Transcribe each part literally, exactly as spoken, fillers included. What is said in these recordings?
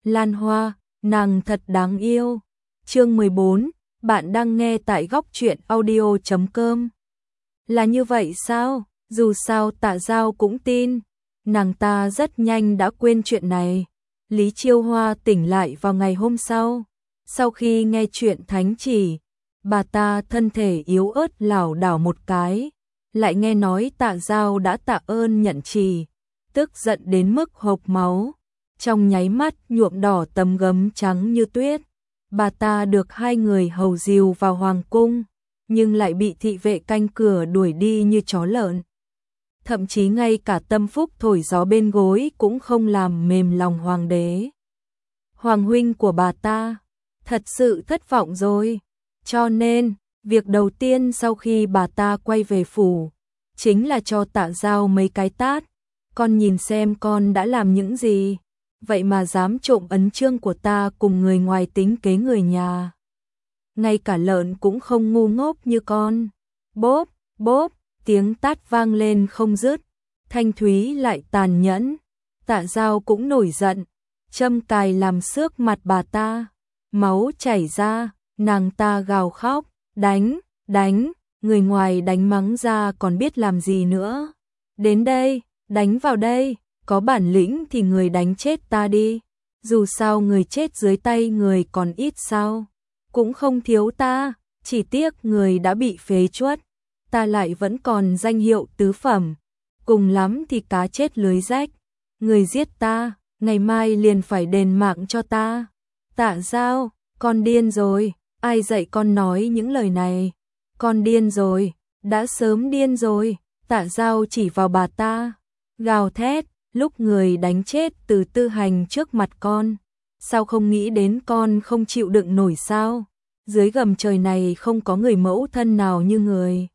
Lan Hoa, nàng thật đáng yêu. Chương mười bốn, bạn đang nghe tại góc truyện audio chấm com. Là như vậy sao? Dù sao Tạ Giao cũng tin, nàng ta rất nhanh đã quên chuyện này. Lý Chiêu Hoa tỉnh lại vào ngày hôm sau. Sau khi nghe chuyện thánh chỉ, bà ta thân thể yếu ớt lảo đảo một cái, lại nghe nói Tạ Giao đã tạ ơn nhận trì, tức giận đến mức hộc máu, trong nháy mắt nhuộm đỏ tấm gấm trắng như tuyết. Bà ta được hai người hầu dìu vào hoàng cung, nhưng lại bị thị vệ canh cửa đuổi đi như chó lợn. Thậm chí ngay cả tâm phúc thổi gió bên gối cũng không làm mềm lòng hoàng đế. Hoàng huynh của bà ta thật sự thất vọng rồi, cho nên việc đầu tiên sau khi bà ta quay về phủ chính là cho Tạ Giao mấy cái tát. Con nhìn xem con đã làm những gì, vậy mà dám trộm ấn chương của ta cùng người ngoài tính kế người nhà. Ngay cả lợn cũng không ngu ngốc như con. Bốp, bốp, tiếng tát vang lên không dứt, thanh thúy lại tàn nhẫn. Tạ Giao cũng nổi giận, châm cài làm xước mặt bà ta, máu chảy ra, nàng ta gào khóc, đánh, đánh, người ngoài đánh mắng ra còn biết làm gì nữa. Đến đây, đánh vào đây, có bản lĩnh thì người đánh chết ta đi, dù sao người chết dưới tay người còn ít sao, cũng không thiếu ta, chỉ tiếc người đã bị phế truất, ta lại vẫn còn danh hiệu tứ phẩm, cùng lắm thì cá chết lưới rách, người giết ta, ngày mai liền phải đền mạng cho ta. Tạ Giao, con điên rồi, ai dạy con nói những lời này, con điên rồi, đã sớm điên rồi. Tạ Giao chỉ vào bà ta, gào thét, lúc người đánh chết Từ Tư Hành trước mặt con, sao không nghĩ đến con không chịu đựng nổi sao? Dưới gầm trời này không có người mẫu thân nào như người.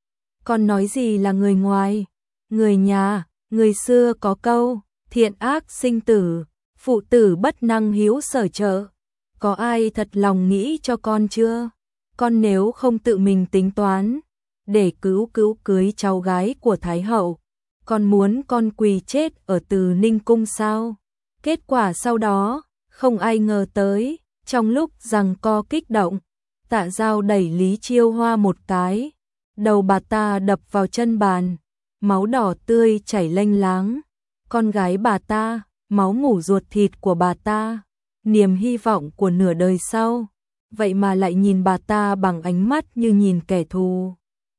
Con nói gì là người ngoài? Người nhà, người xưa có câu, thiện ác sinh tử, phụ tử bất năng hiếu sở trợ. Có ai thật lòng nghĩ cho con chưa? Con nếu không tự mình tính toán, để cứu cứu cưới cháu gái của Thái Hậu, con muốn con quỳ chết ở Từ Ninh Cung sao? Kết quả sau đó, không ai ngờ tới, trong lúc giằng co kích động, Tạ Giao đẩy Lý Chiêu Hoa một cái, đầu bà ta đập vào chân bàn, máu đỏ tươi chảy lênh láng. Con gái bà ta, máu mủ ruột thịt của bà ta, niềm hy vọng của nửa đời sau, vậy mà lại nhìn bà ta bằng ánh mắt như nhìn kẻ thù.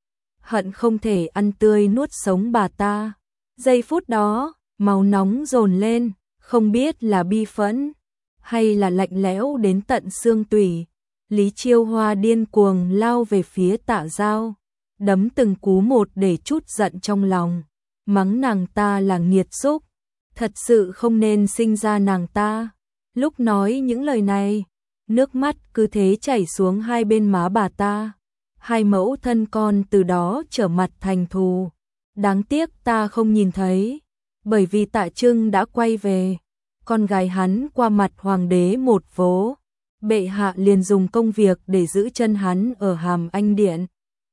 Hận không thể ăn tươi nuốt sống bà ta. Giây phút đó, máu nóng dồn lên, không biết là bi phẫn hay là lạnh lẽo đến tận xương tủy. Lý Chiêu Hoa điên cuồng lao về phía Tạ Giao, đấm từng cú một để trút giận trong lòng, mắng nàng ta là nghiệt xúc, thật sự không nên sinh ra nàng ta. Lúc nói những lời này, nước mắt cứ thế chảy xuống hai bên má bà ta. Hai mẫu thân con từ đó trở mặt thành thù. Đáng tiếc ta không nhìn thấy, bởi vì Tạ Trưng đã quay về. Con gái hắn qua mặt hoàng đế một vố, bệ hạ liền dùng công việc để giữ chân hắn ở Hàm Anh Điện.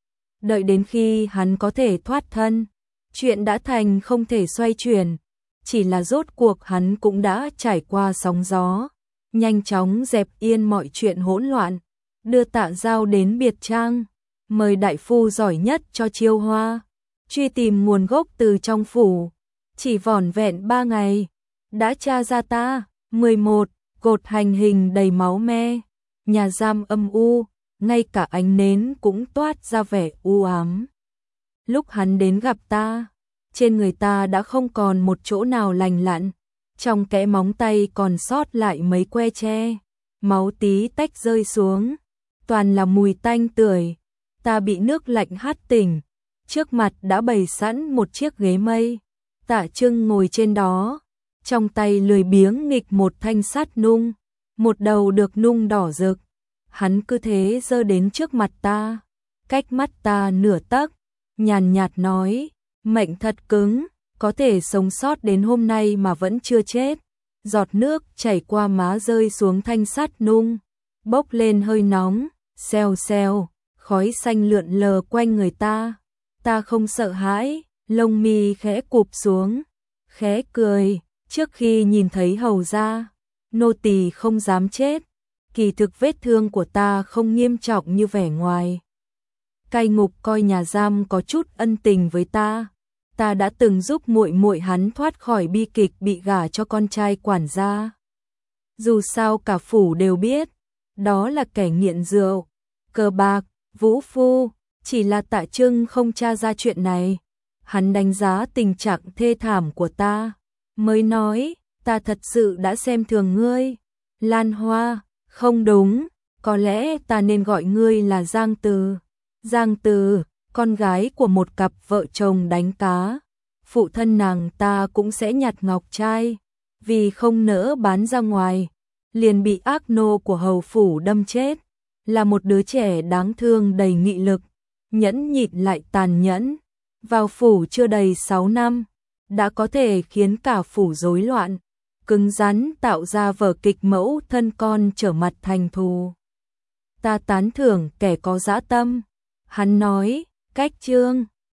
Đợi đến khi hắn có thể thoát thân, chuyện đã thành không thể xoay chuyển, chỉ là rốt cuộc hắn cũng đã trải qua sóng gió, nhanh chóng dẹp yên mọi chuyện hỗn loạn, đưa Tạ Giao đến biệt trang, mời đại phu giỏi nhất cho Chiêu Hoa, truy tìm nguồn gốc từ trong phủ. Chỉ vỏn vẹn ba ngày, đã tra ra ta. Mười một, cột hành hình đầy máu me, nhà giam âm u, ngay cả ánh nến cũng toát ra vẻ u ám. Lúc hắn đến gặp ta, trên người ta đã không còn một chỗ nào lành lặn, trong kẽ móng tay còn sót lại mấy que tre, máu tí tách rơi xuống, toàn là mùi tanh tưởi. Ta bị nước lạnh hắt tỉnh, trước mặt đã bày sẵn một chiếc ghế mây. Tạ Trưng ngồi trên đó, trong tay lười biếng nghịch một thanh sắt nung, một đầu được nung đỏ rực. Hắn cứ thế giơ đến trước mặt ta, cách mắt ta nửa tấc, nhàn nhạt nói, mệnh thật cứng, có thể sống sót đến hôm nay mà vẫn chưa chết. Giọt nước chảy qua má rơi xuống thanh sắt nung, bốc lên hơi nóng, xèo xèo, khói xanh lượn lờ quanh người ta. Ta không sợ hãi, lông mi khẽ cụp xuống, khẽ cười, trước khi nhìn thấy hầu gia, nô tỳ không dám chết, kỳ thực vết thương của ta không nghiêm trọng như vẻ ngoài. Cai ngục coi nhà giam có chút ân tình với ta, ta đã từng giúp muội muội hắn thoát khỏi bi kịch bị gả cho con trai quản gia. Dù sao cả phủ đều biết, đó là kẻ nghiện rượu, cờ bạc, vũ phu, chỉ là Tạ Trưng không tra ra chuyện này. Hắn đánh giá tình trạng thê thảm của ta, mới nói, ta thật sự đã xem thường ngươi. Lan Hoa, không đúng, có lẽ ta nên gọi ngươi là Giang Từ. Giang Từ, con gái của một cặp vợ chồng đánh cá. Phụ thân nàng ta cũng sẽ nhặt ngọc trai, vì không nỡ bán ra ngoài, liền bị ác nô của hầu phủ đâm chết. Là một đứa trẻ đáng thương đầy nghị lực, nhẫn nhịn lại tàn nhẫn. Vào phủ chưa đầy sáu năm, đã có thể khiến cả phủ rối loạn, cứng rắn tạo ra vở kịch mẫu thân con trở mặt thành thù. Ta tán thưởng kẻ có dã tâm. Hắn nói, cách Trương